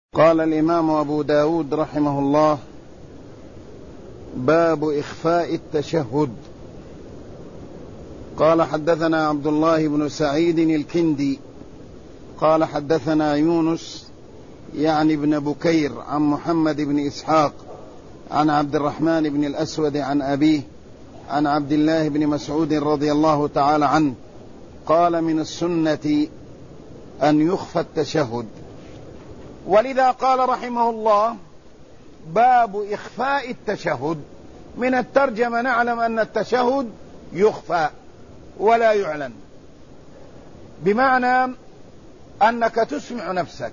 قال الإمام أبو داود رحمه الله: باب إخفاء التشهد. قال: حدثنا عبد الله بن سعيد الكندي قال: حدثنا يونس يعني بن بكير عن محمد بن إسحاق عن عبد الرحمن بن الأسود عن أبيه عن عبد الله بن مسعود رضي الله تعالى عنه قال: من السنة أن يخفى التشهد. ولذا قال رحمه الله: باب إخفاء التشهد. من الترجمة نعلم أن التشهد يخفى ولا يعلن، بمعنى أنك تسمع نفسك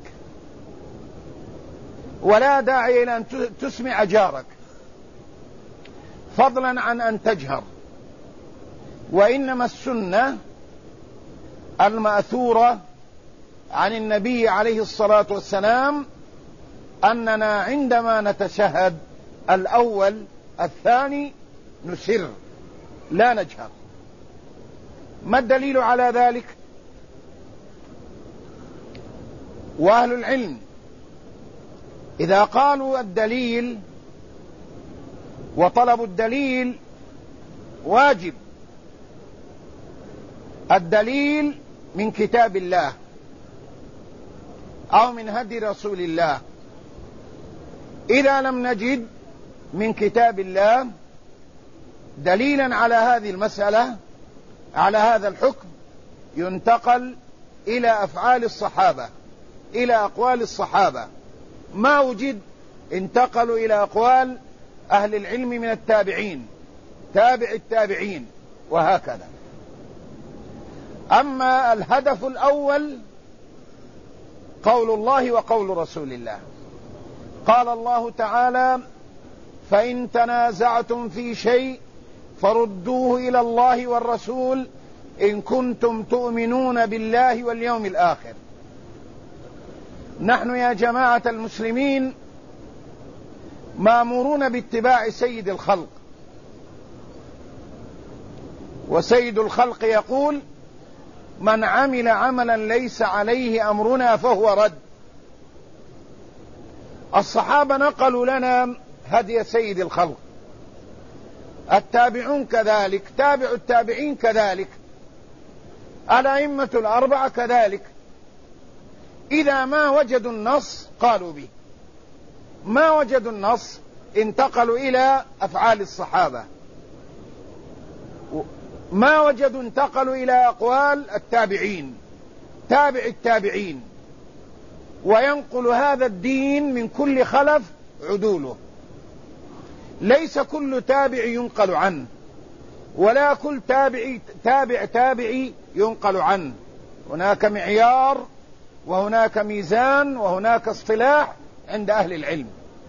ولا داعي إلى أن تسمع جارك، فضلا عن أن تجهر. وإنما السنة المأثورة عن النبي عليه الصلاة والسلام أننا عندما نتشهد الأول الثاني نسر لا نجهر. ما الدليل على ذلك؟ وأهل العلم إذا قالوا الدليل وطلب الدليل واجب. الدليل من كتاب الله أو من هدي رسول الله. إذا لم نجد من كتاب الله دليلا على هذه المسألة، على هذا الحكم، ينتقل إلى أفعال الصحابة، إلى أقوال الصحابة. ما وجد انتقلوا إلى أقوال أهل العلم من التابعين، تابع التابعين، وهكذا. أما الهدف الأول قول الله وقول رسول الله. قال الله تعالى: فإن تنازعتم في شيء فردوه إلى الله والرسول إن كنتم تؤمنون بالله واليوم الآخر. نحن يا جماعة المسلمين مأمورون باتباع سيد الخلق، وسيد الخلق يقول: من عمل عملا ليس عليه أمرنا فهو رد. الصحابة نقلوا لنا هدي سيد الخلق، التابعون كذلك، تابع التابعين كذلك، الأئمة الأربعة كذلك. إذا ما وجدوا النص قالوا به، ما وجدوا النص انتقلوا إلى أفعال الصحابة، ما وجدوا انتقلوا إلى أقوال التابعين، تابع التابعين. وينقل هذا الدين من كل خلف عدوله. ليس كل تابع ينقل عنه، ولا كل تابعي ينقل عنه. هناك معيار وهناك ميزان وهناك اصطلاح عند أهل العلم.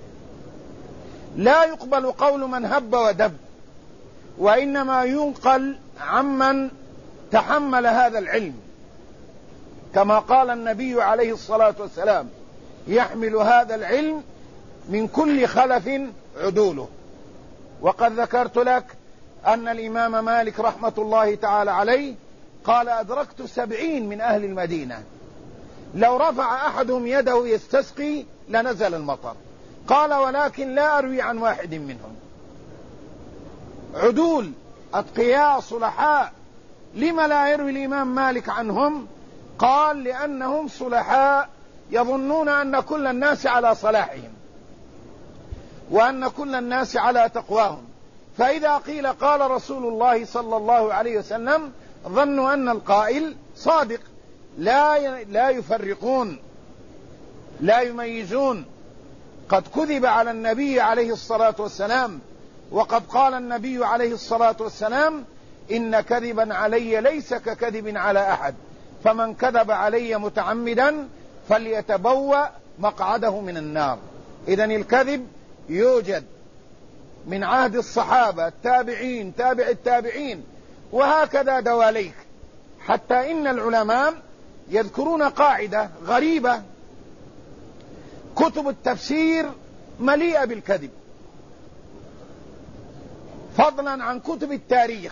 لا يقبل قول من هب ودب، وإنما ينقل عمن تحمل هذا العلم، كما قال النبي عليه الصلاة والسلام: يحمل هذا العلم من كل خلف عدوله. وقد ذكرت لك أن الإمام مالك رحمة الله تعالى عليه قال: أدركت 70 من أهل المدينة لو رفع أحدهم يده يستسقي لنزل المطر. قال: ولكن لا أروي عن واحد منهم. عدول أتقياء صلحاء. لما لا يروي الإمام مالك عنهم؟ قال: لأنهم صلحاء يظنون أن كل الناس على صلاحهم وأن كل الناس على تقواهم، فإذا قيل قال رسول الله صلى الله عليه وسلم ظنوا أن القائل صادق. لا يفرقون، لا يميزون. قد كذب على النبي عليه الصلاة والسلام، وقد قال النبي عليه الصلاة والسلام: إن كذبا علي ليس ككذب على أحد، فمن كذب علي متعمدا فليتبوأ مقعده من النار. إذن الكذب يوجد من عهد الصحابة، التابعين، تابع التابعين، وهكذا دواليك. حتى إن العلماء يذكرون قاعدة غريبة: كتب التفسير مليئة بالكذب، فضلا عن كتب التاريخ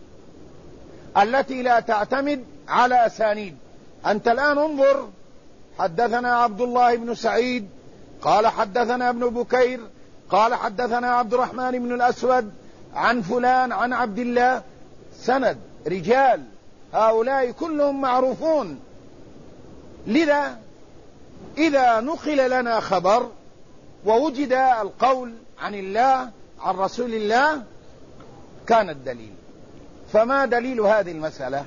التي لا تعتمد على أسانيد. أنت الآن انظر حدثنا عبد الله بن سعيد قال حدثنا ابن بكير قال حدثنا عبد الرحمن بن الأسود عن فلان عن عبد الله. سند رجال هؤلاء كلهم معروفون. لذا إذا نقل لنا خبر ووجد القول عن الله عن رسول الله كان الدليل. فما دليل هذه المسألة؟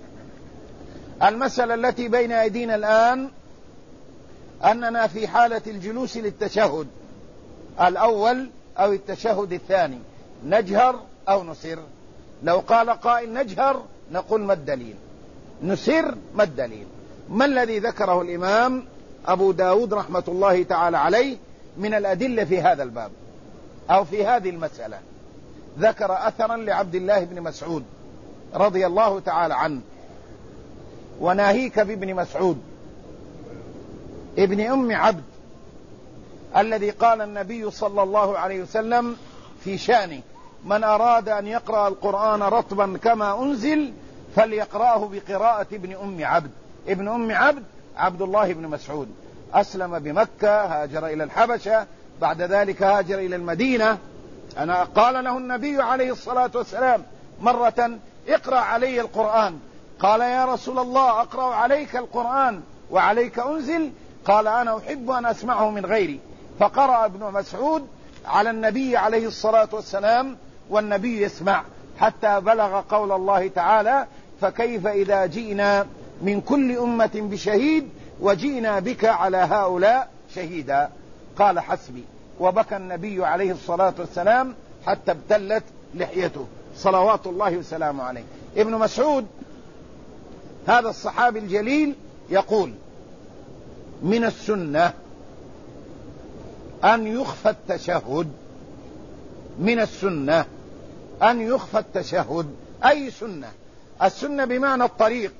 المسألة التي بين أيدينا الآن أننا في حالة الجلوس للتشهد الأول أو التشهد الثاني نجهر أو نسر. لو قال قائل نجهر نقول ما الدليل، نسر ما الدليل؟ ما الذي ذكره الإمام أبو داود رحمة الله تعالى عليه من الأدلة في هذا الباب أو في هذه المسألة؟ ذكر أثرا لعبد الله بن مسعود رضي الله تعالى عنه، وناهيك بابن مسعود ابن أم عبد الذي قال النبي صلى الله عليه وسلم في شأنه: من أراد أن يقرأ القرآن رطبا كما أنزل فليقرأه بقراءة ابن أم عبد. ابن أم عبد عبد الله بن مسعود، أسلم بمكة، هاجر إلى الحبشة، بعد ذلك هاجر إلى المدينة. قال له النبي عليه الصلاة والسلام مرة: اقرأ علي القرآن. قال: يا رسول الله أقرأ عليك القرآن وعليك أنزل؟ قال: أنا أحب أن أسمعه من غيري. فقرأ ابن مسعود على النبي عليه الصلاة والسلام والنبي يسمع، حتى بلغ قول الله تعالى: فكيف إذا جئنا من كل أمة بشهيد وجئنا بك على هؤلاء شهيدا. قال: حسبي. وبكى النبي عليه الصلاة والسلام حتى ابتلت لحيته صلوات الله وسلامه عليه. ابن مسعود هذا الصحابي الجليل يقول: من السنة أن يخفى التشهد. من السنة أن يخفى التشهد. أي سنة؟ السنة بمعنى الطريق.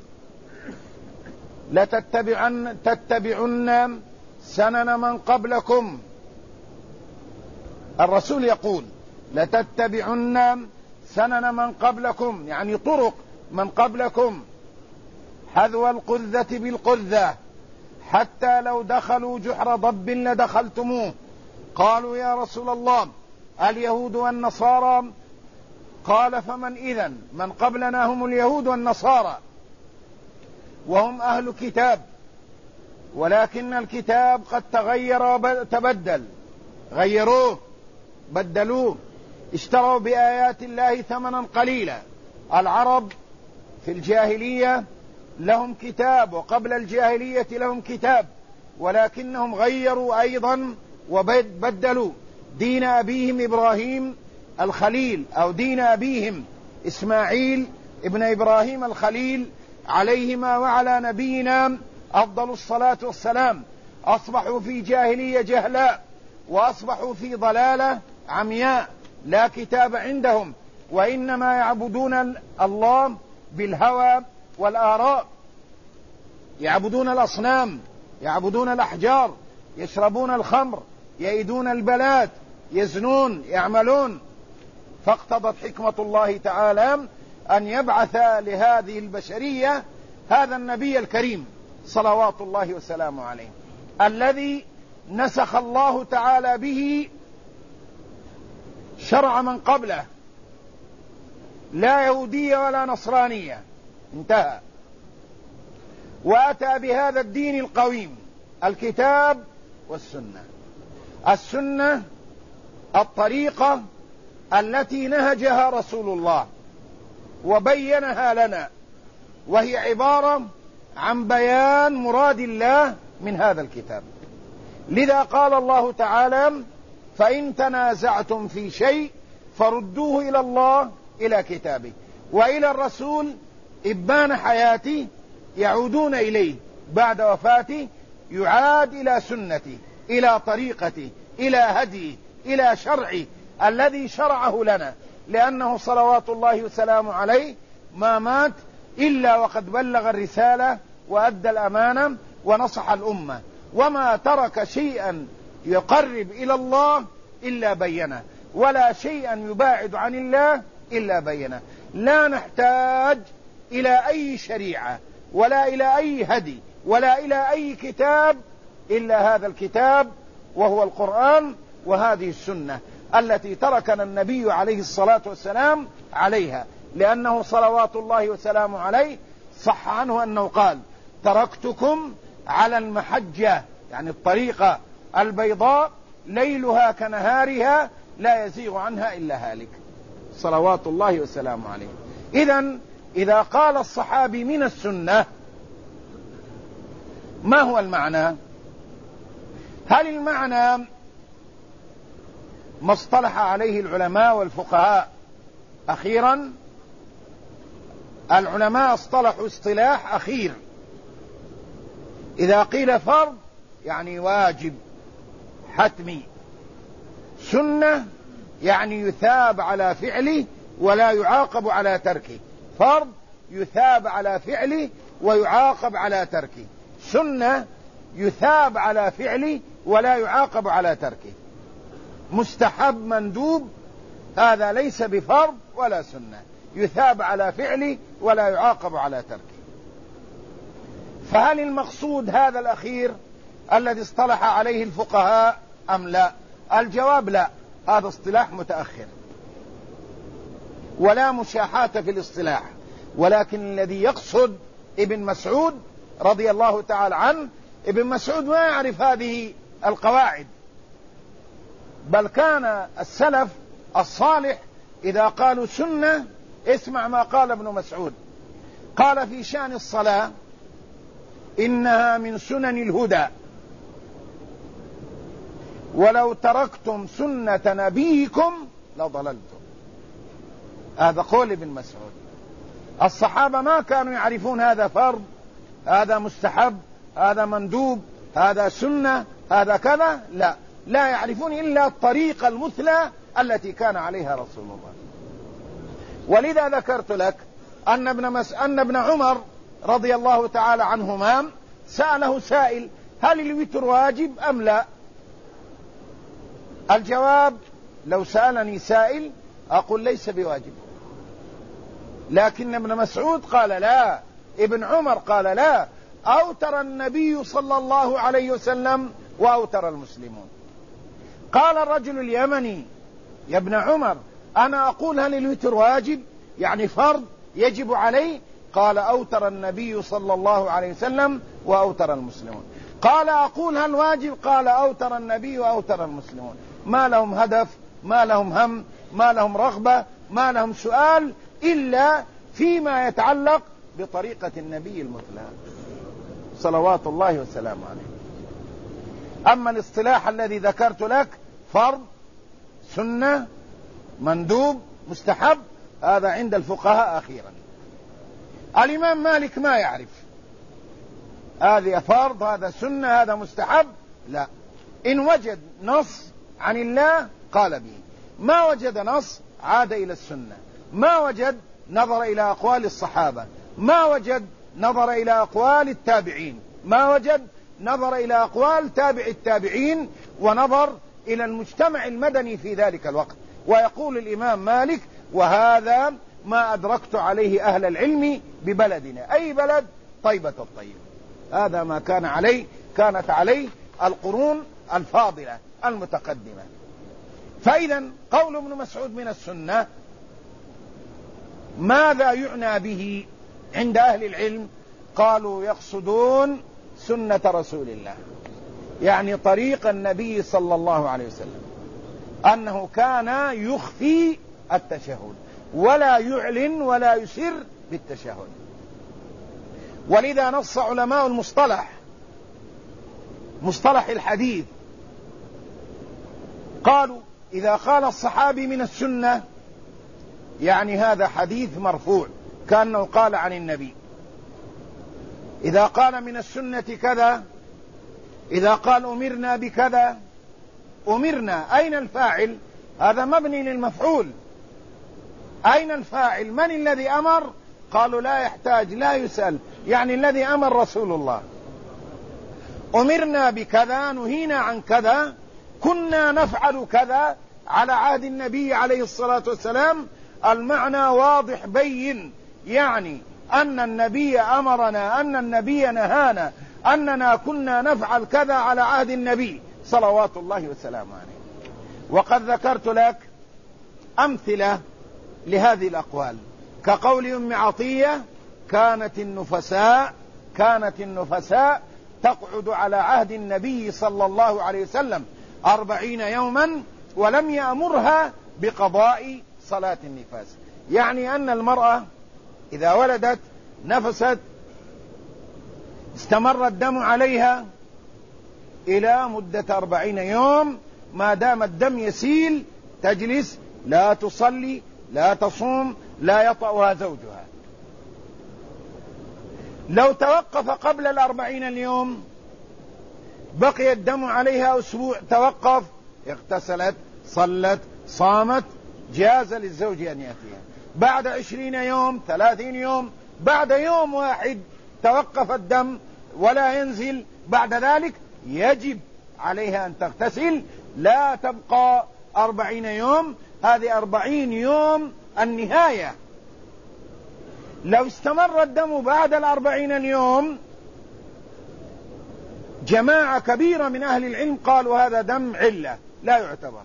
لتتبعن سنن من قبلكم. الرسول يقول: لتتبعن سنن من قبلكم، يعني طرق من قبلكم، حذو القذة بالقذة، حتى لو دخلوا جحر ضب لدخلتموه. قالوا: يا رسول الله اليهود والنصارى؟ قال: فمن إذن؟ من قبلنا هم اليهود والنصارى، وهم أهل كتاب، ولكن الكتاب قد تغير وتبدل. غيروه، بدلوه، اشتروا بآيات الله ثمنا قليلا. العرب في الجاهلية لهم كتاب، وقبل الجاهلية لهم كتاب، ولكنهم غيروا أيضا وبدلوا دين أبيهم إبراهيم الخليل، أو دين أبيهم إسماعيل ابن إبراهيم الخليل عليهما وعلى نبينا أفضل الصلاة والسلام. أصبحوا في جاهلية جهلاء، وأصبحوا في ضلالة عمياء، لا كتاب عندهم، وإنما يعبدون الله بالهوى والآراء، يعبدون الأصنام، يعبدون الأحجار، يشربون الخمر، يئدون البلاد، يزنون، يعملون. فاقتضت حكمة الله تعالى أن يبعث لهذه البشرية هذا النبي الكريم صلوات الله وسلامه عليه، الذي نسخ الله تعالى به شرع من قبله، لا يهودية ولا نصرانية، انتهى. وأتى بهذا الدين القويم، الكتاب والسنة. السنة الطريقة التي نهجها رسول الله وبينها لنا، وهي عبارة عن بيان مراد الله من هذا الكتاب. لذا قال الله تعالى: فإن تنازعتم في شيء فردوه إلى الله، إلى كتابه وإلى الرسول إبان حياته، يعودون إليه بعد وفاته، يعاد إلى سنته، إلى طريقته، إلى هديه، إلى شرعه الذي شرعه لنا، لأنه صلوات الله وسلامه عليه ما مات إلا وقد بلغ الرسالة وأدى الأمانة ونصح الأمة، وما ترك شيئا يقرب إلى الله إلا بينه، ولا شيئا يباعد عن الله إلا بينه. لا نحتاج إلى أي شريعة ولا إلى أي هدي ولا إلى أي كتاب إلا هذا الكتاب وهو القرآن وهذه السنة التي تركنا النبي عليه الصلاة والسلام عليها، لأنه صلوات الله وسلامه عليه صح عنه أنه قال: تركتكم على المحجة، يعني الطريقة البيضاء ليلها كنهارها لا يزيغ عنها إلا هالك، صلوات الله وسلامه عليه. إذن إذا قال الصحابي من السنة، ما هو المعنى؟ هل المعنى ما اصطلح عليه العلماء والفقهاء أخيرا؟ العلماء اصطلحوا اصطلاح أخير: إذا قيل فرض يعني واجب حتمي، سنة يعني يثاب على فعله ولا يعاقب على تركه. فرض يثاب على فعله ويعاقب على تركه، سنة يثاب على فعله ولا يعاقب على تركه. مستحب مندوب هذا ليس بفرض ولا سنة، يثاب على فعله ولا يعاقب على تركه. فهل المقصود هذا الأخير الذي اصطلح عليه الفقهاء أم لا؟ الجواب لا، هذا اصطلاح متأخر ولا مشاحة في الاصطلاح، ولكن الذي يقصد ابن مسعود رضي الله تعالى عنه. ابن مسعود ما يعرف هذه القواعد، بل كان السلف الصالح إذا قالوا سنة، اسمع ما قال ابن مسعود، قال في شأن الصلاة: إنها من سنن الهدى، ولو تركتم سنة نبيكم لضللتم. هذا قول ابن مسعود. الصحابة ما كانوا يعرفون هذا فرض، هذا مستحب، هذا مندوب، هذا سنة، هذا كذا، لا يعرفون إلا الطريقة المثلى التي كان عليها رسول الله. ولذا ذكرت لك أن ابن عمر رضي الله تعالى عنهما سأله سائل: هل الوتر واجب أم لا؟ الجواب: لو سألني سائل أقول ليس بواجب، لكن ابن مسعود قال لا، ابن عمر قال لا، أوتر النبي صلى الله عليه وسلم وأوتر المسلمون. قال الرجل اليمني: يا ابن عمر، أنا أقول هل الوتر واجب يعني فرض يجب عليه؟ قال: أوتر النبي صلى الله عليه وسلم وأوتر المسلمون. قال: أقول هل واجب؟ قال: أوتر النبي وأوتر المسلمون. ما لهم هدف، ما لهم هم، ما لهم رغبة، ما لهم سؤال إلا فيما يتعلق بطريقة النبي المثلى صلوات الله وسلامه عليه. أما الاصطلاح الذي ذكرت لك: فرض، سنة، مندوب، مستحب، هذا عند الفقهاء أخيرا. الإمام مالك ما يعرف هذا فرض، هذا سنة، هذا مستحب، لا. إن وجد نص عن الله قال به، ما وجد نص عاد إلى السنة، ما وجد نظر إلى أقوال الصحابة، ما وجد نظر إلى أقوال التابعين، ما وجد نظر إلى أقوال تابع التابعين، ونظر إلى المجتمع المدني في ذلك الوقت. ويقول الإمام مالك: وهذا ما أدركت عليه أهل العلم ببلدنا، أي بلد؟ طيبة الطيب. هذا ما كانت عليه القرون الفاضلة المتقدمة. فإذا قول ابن مسعود من السنة ماذا يعنى به عند أهل العلم؟ قالوا: يقصدون سنة رسول الله، يعني طريق النبي صلى الله عليه وسلم، أنه كان يخفي التشهد ولا يعلن ولا يسر بالتشهد. ولذا نص علماء مصطلح الحديث، قالوا: إذا قال الصحابي من السنة يعني هذا حديث مرفوع كأنه قال عن النبي. إذا قال من السنة كذا، إذا قال أمرنا بكذا، أمرنا أين الفاعل؟ هذا مبني للمفعول، أين الفاعل؟ من الذي أمر؟ قالوا: لا يحتاج، لا يسأل، يعني الذي أمر رسول الله. أمرنا بكذا، نهينا عن كذا، كنا نفعل كذا على عهد النبي عليه الصلاة والسلام. المعنى واضح بين، يعني أن النبي أمرنا، أن النبي نهانا، أننا كنا نفعل كذا على عهد النبي صلوات الله وسلامه عليه. وقد ذكرت لك أمثلة لهذه الأقوال، كقول أم عطية: كانت النفساء تقعد على عهد النبي صلى الله عليه وسلم 40 يوما ولم يأمرها بقضاء صلاة النفاس. يعني أن المرأة إذا ولدت نفست استمر الدم عليها إلى مدة 40 يوم، ما دام الدم يسيل تجلس لا تصلي لا تصوم لا يطأها زوجها. لو توقف قبل 40 اليوم بقي الدم عليها أسبوع، توقف، اغتسلت صلت صامت، جاز للزوج أن يأتيها. بعد 20 يوم 30 يوم بعد يوم واحد توقف الدم ولا ينزل، بعد ذلك يجب عليها أن تغتسل، لا تبقى 40 يوم، هذه 40 يوم النهاية. لو استمر الدم بعد 40 اليوم جماعة كبيرة من أهل العلم قالوا هذا دم علة لا يعتبر،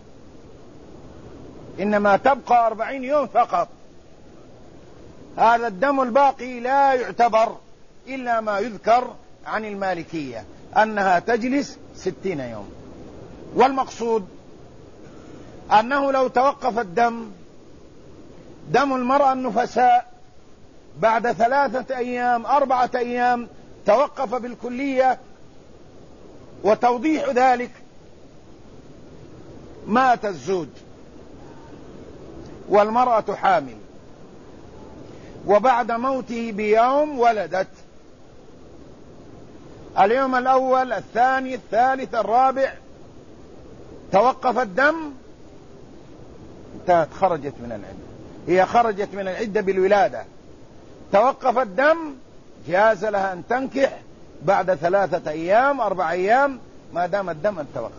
إنما تبقى 40 يوم فقط، هذا الدم الباقي لا يعتبر، إلا ما يذكر عن المالكية أنها تجلس 60 يوم. والمقصود أنه لو توقف دم المرأة النفساء بعد 3 أيام 4 أيام توقف بالكلية، وتوضيح ذلك مات الزوج والمرأة حامل، وبعد موته بيوم ولدت، اليوم الأول الثاني الثالث الرابع توقف الدم، انتهت، خرجت من العدة، هي خرجت من العدة بالولادة، توقف الدم جاز لها أن تنكح بعد 3 أيام 4 أيام ما دام الدم توقف.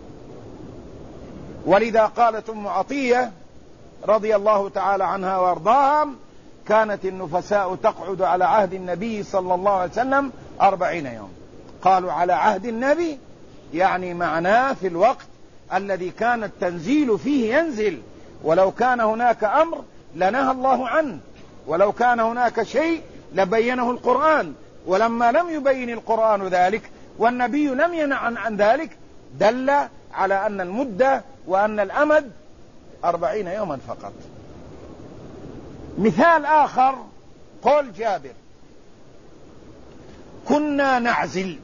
ولذا قالت أم عطية رضي الله تعالى عنها وارضاها: كانت النفساء تقعد على عهد النبي صلى الله عليه وسلم 40 يوم. قالوا على عهد النبي يعني معناه في الوقت الذي كان التنزيل فيه ينزل، ولو كان هناك أمر لنهى الله عنه، ولو كان هناك شيء لبينه القرآن، ولما لم يبين القرآن ذلك والنبي لم ينع عن ذلك دل على أن المدة وأن الأمد 40 يوما فقط. مثال آخر قول جابر: كنا نعزل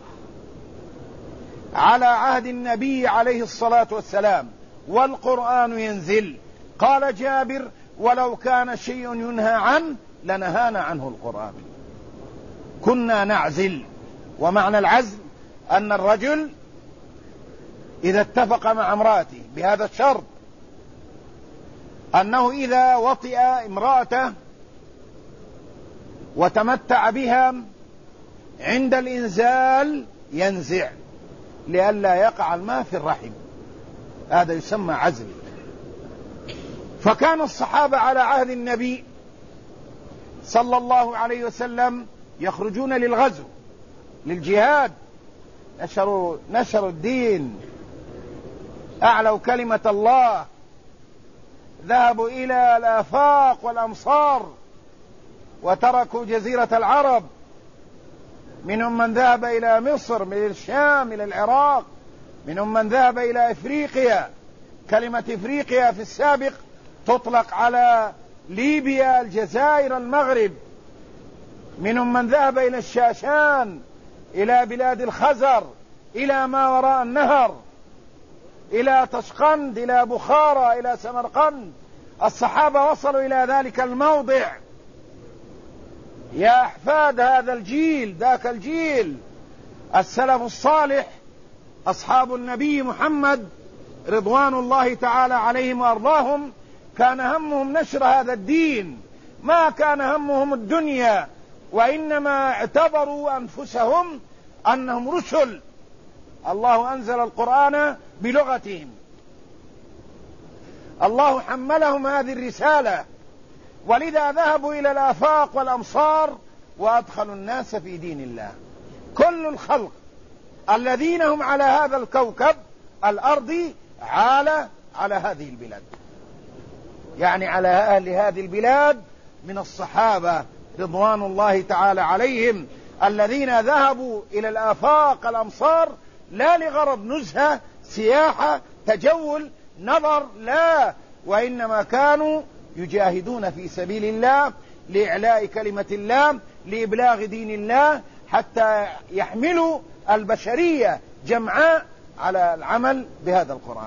على عهد النبي عليه الصلاة والسلام والقرآن ينزل. قال جابر: ولو كان شيء ينهى عنه لنهانا عنه القرآن. كنا نعزل، ومعنى العزل أن الرجل إذا اتفق مع امرأته بهذا الشرط أنه إذا وطئ امرأته وتمتع بها عند الإنزال ينزع لئلا يقع الماء في الرحم، هذا يسمى عزل. فكان الصحابة على عهد النبي صلى الله عليه وسلم يخرجون للغزو للجهاد، نشروا الدين، أعلوا كلمة الله، ذهبوا إلى الآفاق والأمصار وتركوا جزيرة العرب، منهم من ذهب إلى مصر، من الشام إلى العراق، منهم من ذهب إلى إفريقيا. كلمة إفريقيا في السابق تطلق على ليبيا، الجزائر، المغرب. منهم من ذهب إلى الشاشان، إلى بلاد الخزر، إلى ما وراء النهر، إلى تشقند، إلى بخارى، إلى سمرقند. الصحابة وصلوا إلى ذلك الموضع. يا أحفاد هذا الجيل، ذاك الجيل، السلف الصالح أصحاب النبي محمد رضوان الله تعالى عليهم وأرضاهم، كان همهم نشر هذا الدين، ما كان همهم الدنيا، وإنما اعتبروا أنفسهم أنهم رسل، الله أنزل القرآن بلغتهم، الله حملهم هذه الرسالة، ولذا ذهبوا إلى الآفاق والأمصار وأدخلوا الناس في دين الله. كل الخلق الذين هم على هذا الكوكب الأرضي على هذه البلاد، يعني على أهل هذه البلاد من الصحابة رضوان الله تعالى عليهم، الذين ذهبوا إلى الآفاق الأمصار لا لغرض نزهة سياحة تجول نظر، لا، وإنما كانوا يجاهدون في سبيل الله لإعلاء كلمة الله، لإبلاغ دين الله، حتى يحملوا البشرية جمعاء على العمل بهذا القرآن.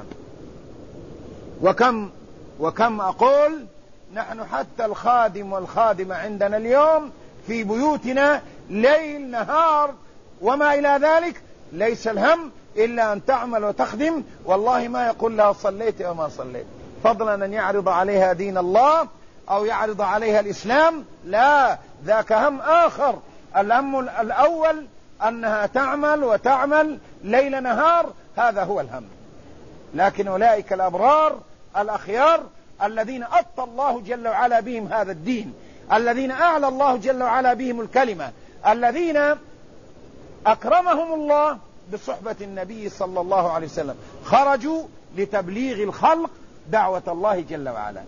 وكم أقول نحن حتى الخادم والخادمة عندنا اليوم في بيوتنا ليل نهار وما إلى ذلك، ليس الهم إلا أن تعمل وتخدم، والله ما يقول لها صليت وما صليت، فضلا أن يعرض عليها دين الله أو يعرض عليها الإسلام، لا، ذاك هم آخر. الهم الأول أنها تعمل وتعمل ليل نهار، هذا هو الهم. لكن أولئك الأبرار الأخيار الذين أطى الله جل وعلا بهم هذا الدين، الذين أعلى الله جل وعلا بهم الكلمة، الذين أكرمهم الله بصحبة النبي صلى الله عليه وسلم، خرجوا لتبليغ الخلق دعوة الله جل وعلا،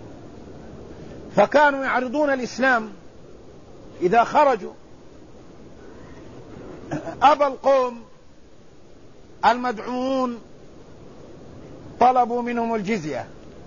فكانوا يعرضون الإسلام. إذا خرجوا أبى القوم المدعوون طلبوا منهم الجزية،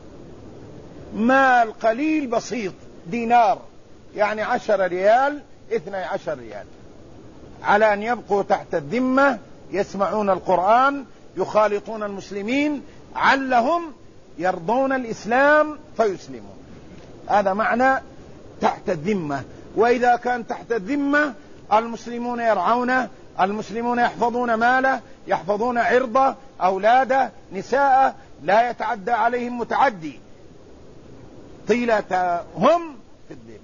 مال قليل بسيط، دينار، يعني 10 ريال 12 ريال، على أن يبقوا تحت الذمة يسمعون القرآن، يخالطون المسلمين، علهم يرضون الإسلام فيسلمون. هذا معنى تحت الذمة. وإذا كان تحت الذمة المسلمون يرعونه، المسلمون يحفظون ماله، يحفظون عرضه، أولاده، نساءه، لا يتعدى عليهم متعدي طيلة هم في الذمة.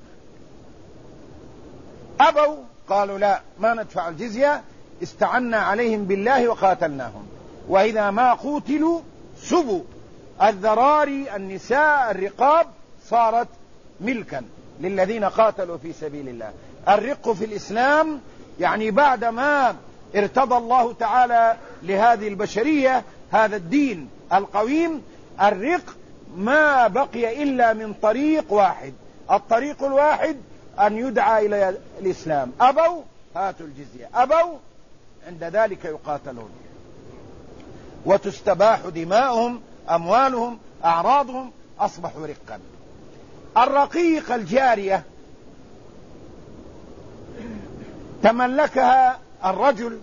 أبوا، قالوا لا، ما ندفع الجزية، استعنا عليهم بالله وقاتلناهم، وإذا ما قوتلوا سبوا، الذراري، النساء، الرقاب صارت ملكا للذين قاتلوا في سبيل الله. الرق في الإسلام يعني بعدما ارتضى الله تعالى لهذه البشرية هذا الدين القويم، الرق ما بقي إلا من طريق واحد، الطريق الواحد أن يدعى إلى الإسلام. أبوا هاتوا الجزية، أبوا عند ذلك يقاتلون وتستباح دماؤهم، أموالهم، أعراضهم، أصبحوا رقا. الرقيق الجارية تملكها الرجل،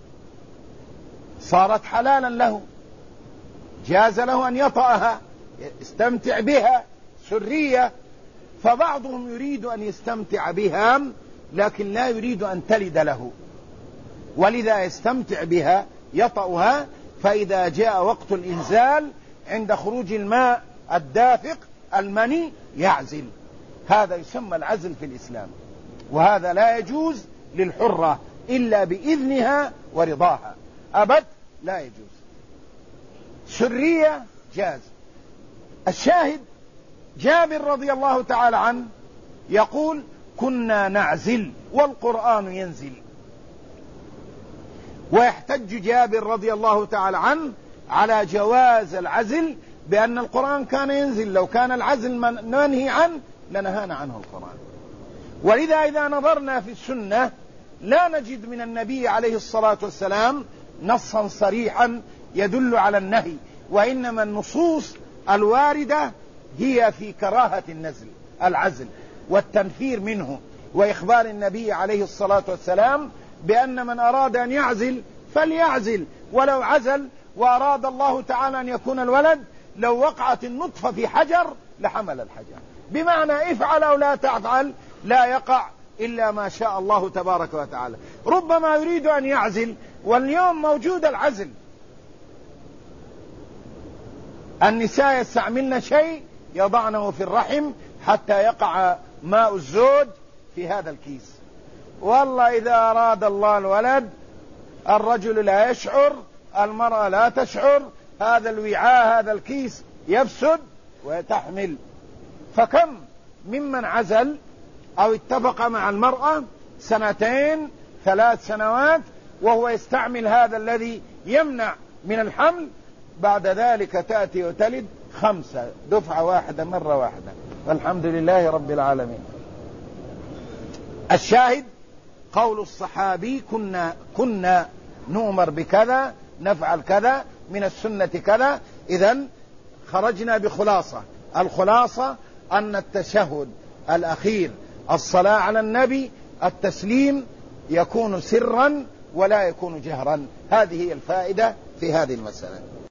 صارت حلالا له، جاز له أن يطأها، يستمتع بها، سرية. فبعضهم يريد أن يستمتع بها لكن لا يريد أن تلد له، ولذا يستمتع بها، يطأها، فإذا جاء وقت الإنزال عند خروج الماء الدافق المني يعزل. هذا يسمى العزل في الإسلام، وهذا لا يجوز للحرة إلا بإذنها ورضاها، أبد لا يجوز. سرية جاز. الشاهد جابر رضي الله تعالى عنه يقول كنا نعزل والقرآن ينزل، ويحتج جابر رضي الله تعالى عنه على جواز العزل بأن القرآن كان ينزل، لو كان العزل منهي عنه لنهانا عنه القرآن. ولذا إذا نظرنا في السنة لا نجد من النبي عليه الصلاة والسلام نصا صريحا يدل على النهي، وإنما النصوص الواردة هي في كراهة العزل والتنفير منه، وإخبار النبي عليه الصلاة والسلام بأن من أراد أن يعزل فليعزل، ولو عزل وأراد الله تعالى أن يكون الولد، لو وقعت النطفة في حجر لحمل الحجر، بمعنى افعل أو لا تفعل لا يقع إلا ما شاء الله تبارك وتعالى. ربما يريد أن يعزل واليوم موجود العزل، النساء يستعملن شيء يضعنه في الرحم حتى يقع ماء الزوج في هذا الكيس، والله إذا أراد الله الولد الرجل لا يشعر، المرأة لا تشعر، هذا الوعاء هذا الكيس يفسد ويتحمل. فكم ممن عزل أو اتفق مع المرأة 2 3 سنوات وهو يستعمل هذا الذي يمنع من الحمل، بعد ذلك تأتي وتلد 5 دفعة واحدة مرة واحدة، والحمد لله رب العالمين. الشاهد قول الصحابي كنا نؤمر بكذا، نفعل كذا، من السنة كذا. إذن خرجنا بخلاصة، الخلاصة أن التشهد الأخير الصلاة على النبي التسليم يكون سرا ولا يكون جهرا. هذه هي الفائدة في هذه المسألة.